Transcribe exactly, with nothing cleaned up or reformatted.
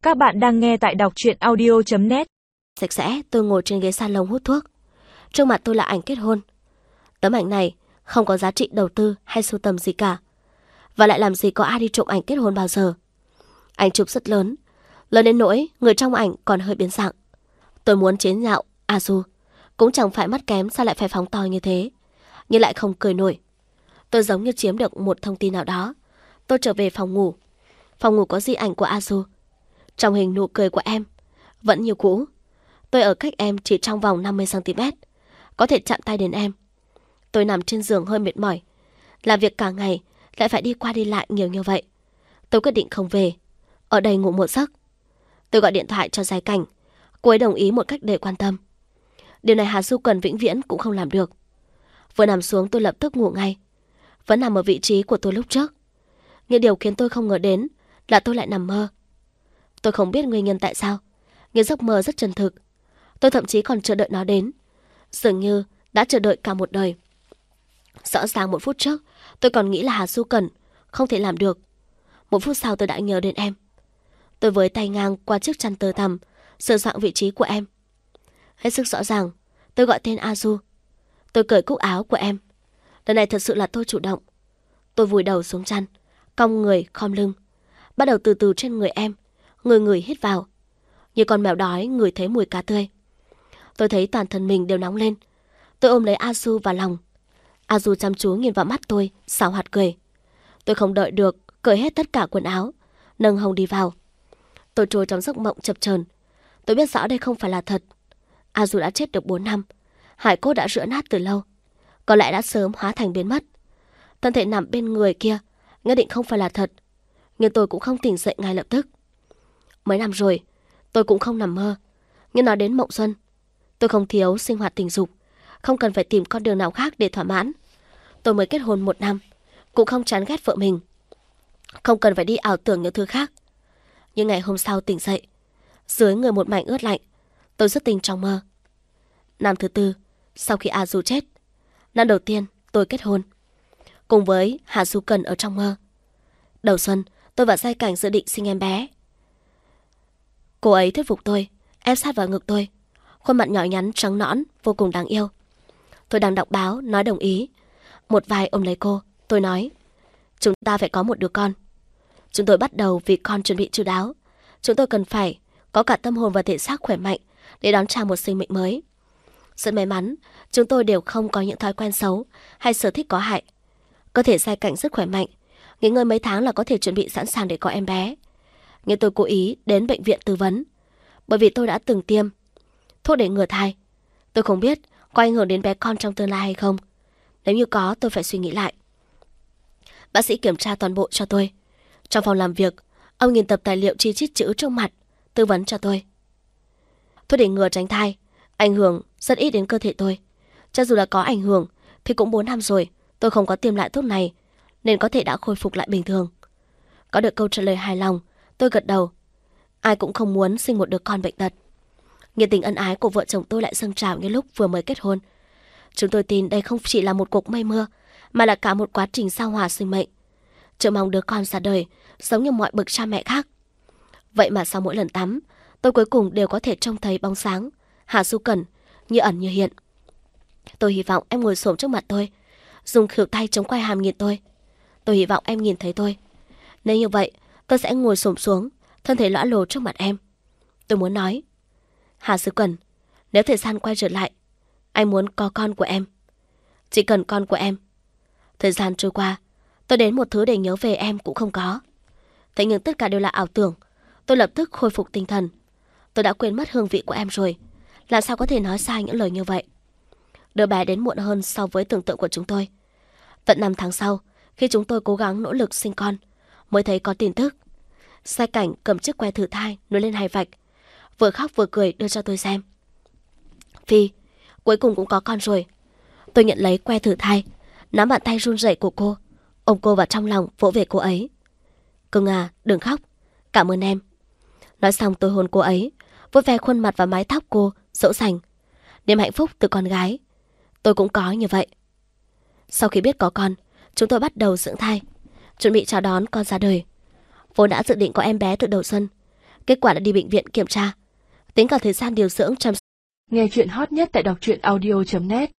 Các bạn đang nghe tại đọc truyện audio chấm net. Sạch sẽ, tôi ngồi trên ghế salon hút thuốc. Trước mặt tôi là ảnh kết hôn. Tấm ảnh này không có giá trị đầu tư hay sưu tầm gì cả. Và lại làm gì có ai đi trộm ảnh kết hôn bao giờ. Ảnh chụp rất lớn, lớn đến nỗi người trong ảnh còn hơi biến dạng. Tôi muốn chế nhạo Azu, cũng chẳng phải mắt kém sao lại phải phóng to như thế, nhưng lại không cười nổi. Tôi giống như chiếm được một thông tin nào đó. Tôi trở về phòng ngủ. Phòng ngủ có di ảnh của Azu. Trong hình nụ cười của em vẫn như cũ. Tôi ở cách em chỉ trong vòng năm mươi xăng ti mét, có thể chạm tay đến em. Tôi nằm trên giường hơi mệt mỏi, làm việc cả ngày lại phải đi qua đi lại nhiều như vậy. Tôi quyết định không về, ở đây ngủ một giấc. Tôi gọi điện thoại cho Giai Cảnh. Cô ấy đồng ý một cách để quan tâm. Điều này Hà Du Cần vĩnh viễn cũng không làm được. Vừa nằm xuống tôi lập tức ngủ ngay. Vẫn nằm ở vị trí của tôi lúc trước. Nhưng điều khiến tôi không ngờ đến là tôi lại nằm mơ. Tôi không biết nguyên nhân tại sao, nhưng giấc mơ rất chân thực. Tôi thậm chí còn chờ đợi nó đến, dường như đã chờ đợi cả một đời. Rõ ràng một phút trước tôi còn nghĩ là Hà Du Cần không thể làm được. Một phút sau tôi đã nhớ đến em. Tôi với tay ngang qua chiếc chăn tơ tằm, sửa soạn vị trí của em. Hết sức rõ ràng, tôi gọi tên Azu. Tôi cởi cúc áo của em. Lần này thật sự là tôi chủ động. Tôi vùi đầu xuống chăn, cong người khom lưng, bắt đầu từ từ trên người em, người người hít vào, như con mèo đói ngửi thấy mùi cá tươi. Tôi thấy toàn thân mình đều nóng lên. Tôi ôm lấy Azu vào lòng. Azu chăm chú nhìn vào mắt tôi, xảo hoạt cười. Tôi không đợi được, cởi hết tất cả quần áo, nâng hông đi vào. Tôi trôi trong giấc mộng chập chờn. Tôi biết rõ đây không phải là thật. Azu đã chết được bốn năm, hải cốt đã rữa nát từ lâu, có lẽ đã sớm hóa thành biến mất. Thân thể nằm bên người kia nhất định không phải là thật, nhưng tôi cũng không tỉnh dậy ngay lập tức. Mấy năm rồi tôi cũng không nằm mơ, nhưng nói đến mộng xuân, tôi không thiếu sinh hoạt tình dục, không cần phải tìm con đường nào khác để thỏa mãn. Tôi mới kết hôn một năm, cũng không chán ghét vợ mình, không cần phải đi ảo tưởng những thứ khác. Nhưng ngày hôm sau tỉnh dậy, dưới người một mảnh ướt lạnh, tôi xuất tình trong mơ. Năm thứ tư sau khi Azu chết, năm đầu tiên tôi kết hôn, cùng với Hà Du Cần ở trong mơ. Đầu xuân tôi và Giai Cảnh dự định sinh em bé. Cô ấy thuyết phục tôi, ép sát vào ngực tôi, khuôn mặt nhỏ nhắn trắng nõn vô cùng đáng yêu. Tôi đang đọc báo nói đồng ý. Một vai ôm lấy cô, tôi nói chúng ta phải có một đứa con. Chúng tôi bắt đầu vì con chuẩn bị chu đáo. Chúng tôi cần phải có cả tâm hồn và thể xác khỏe mạnh để đón chào một sinh mệnh mới. Rất may mắn, chúng tôi đều không có những thói quen xấu hay sở thích có hại. Cơ thể Giai Cảnh rất khỏe mạnh, nghỉ ngơi mấy tháng là có thể chuẩn bị sẵn sàng để có em bé. Nhưng tôi cố ý đến bệnh viện tư vấn, bởi vì tôi đã từng tiêm thuốc để ngừa thai. Tôi không biết có ảnh hưởng đến bé con trong tương lai hay không. Nếu như có, tôi phải suy nghĩ lại. Bác sĩ kiểm tra toàn bộ cho tôi. Trong phòng làm việc, ông nhìn tập tài liệu chi chít chữ trước mặt, tư vấn cho tôi. Thuốc để ngừa tránh thai ảnh hưởng rất ít đến cơ thể tôi. Cho dù là có ảnh hưởng thì cũng bốn năm rồi tôi không có tiêm lại thuốc này, nên có thể đã khôi phục lại bình thường. Có được câu trả lời hài lòng, tôi gật đầu. Ai cũng không muốn sinh một đứa con bệnh tật. Nhiệt tình ân ái của vợ chồng tôi lại dâng trào như lúc vừa mới kết hôn. Chúng tôi tin đây không chỉ là một cuộc mây mưa, mà là cả một quá trình sao hòa sinh mệnh. Chờ mong đứa con ra đời giống như mọi bậc cha mẹ khác. Vậy mà sau mỗi lần tắm, tôi cuối cùng đều có thể trông thấy bóng sáng Hà Du Cần như ẩn như hiện. Tôi hy vọng em ngồi xổm trước mặt tôi, dùng khuỷu tay chống quai hàm nhìn tôi. Tôi hy vọng em nhìn thấy tôi. Nếu như vậy, tôi sẽ ngồi xổm xuống, thân thể lõa lồ trước mặt em. Tôi muốn nói, Hà Du Cần, nếu thời gian quay trở lại, anh muốn có con của em. Chỉ cần con của em. Thời gian trôi qua, tôi đến một thứ để nhớ về em cũng không có. Thế nhưng tất cả đều là ảo tưởng. Tôi lập tức khôi phục tinh thần. Tôi đã quên mất hương vị của em rồi. Làm sao có thể nói sai những lời như vậy. Đứa bé đến muộn hơn so với tưởng tượng của chúng tôi. Tận năm tháng sau, khi chúng tôi cố gắng nỗ lực sinh con, mới thấy có tin tức. Giai Cảnh cầm chiếc que thử thai nối lên hai vạch, vừa khóc vừa cười đưa cho tôi xem. Phi, cuối cùng cũng có con rồi. Tôi nhận lấy que thử thai, nắm bàn tay run rẩy của cô, ôm cô vào trong lòng vỗ về cô ấy. Cưng à, đừng khóc, cảm ơn em. Nói xong tôi hôn cô ấy, vuốt ve khuôn mặt và mái tóc cô, dỗ dành. Niềm hạnh phúc từ con gái, tôi cũng có như vậy. Sau khi biết có con, chúng tôi bắt đầu dưỡng thai, chuẩn bị chào đón con ra đời. Vốn đã dự định có em bé từ đầu xuân, Kết quả đã đi bệnh viện kiểm tra. Tính cả thời gian điều dưỡng chăm sóc. Nghe chuyện hot nhất tại đọc truyện audio chấm net.